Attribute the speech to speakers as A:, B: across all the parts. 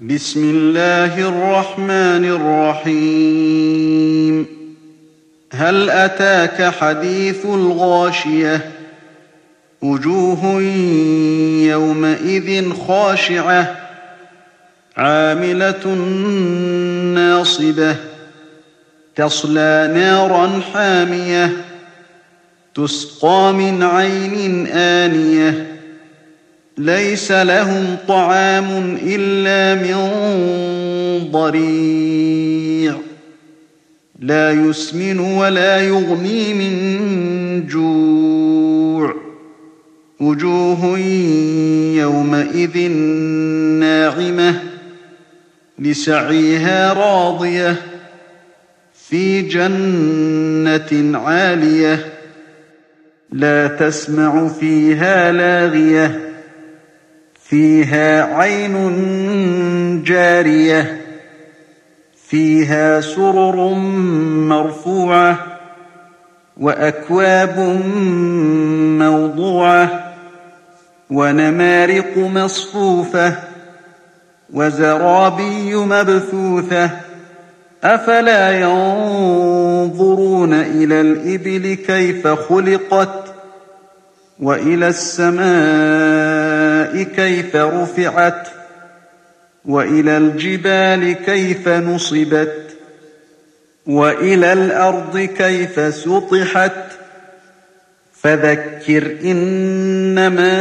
A: بسم الله الرحمن الرحيم. هل أتاك حديث الغاشية؟ وجوه يومئذ خاشعة عاملة ناصبة تصلى نارا حامية تسقى من عين آنية ليس لهم طعام إلا من ضريع لا يسمن ولا يغني من جوع. وجوه يومئذ ناعمة لسعيها راضية في جنة عالية لا تسمع فيها لاغية فيها عين جارية فيها سرر مرفوعة وأكواب موضوعة ونمارق مصفوفة وزرابي مبثوثة أفلا ينظرون إلى الإبل كيف خلقت وإلى السماء كيف رفعت وإلى الجبال كيف نصبت وإلى الأرض كيف سطحت فذكر إنما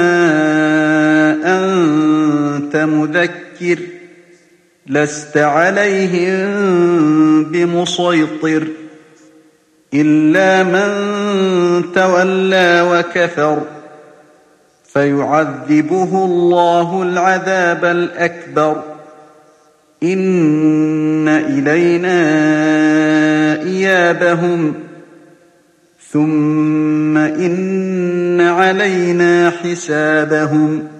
A: أنت مذكر لست عليهم بمسيطر إلا من تولى وكفر فيعذبه الله العذاب الأكبر إن إلينا إيابهم ثم إن علينا حسابهم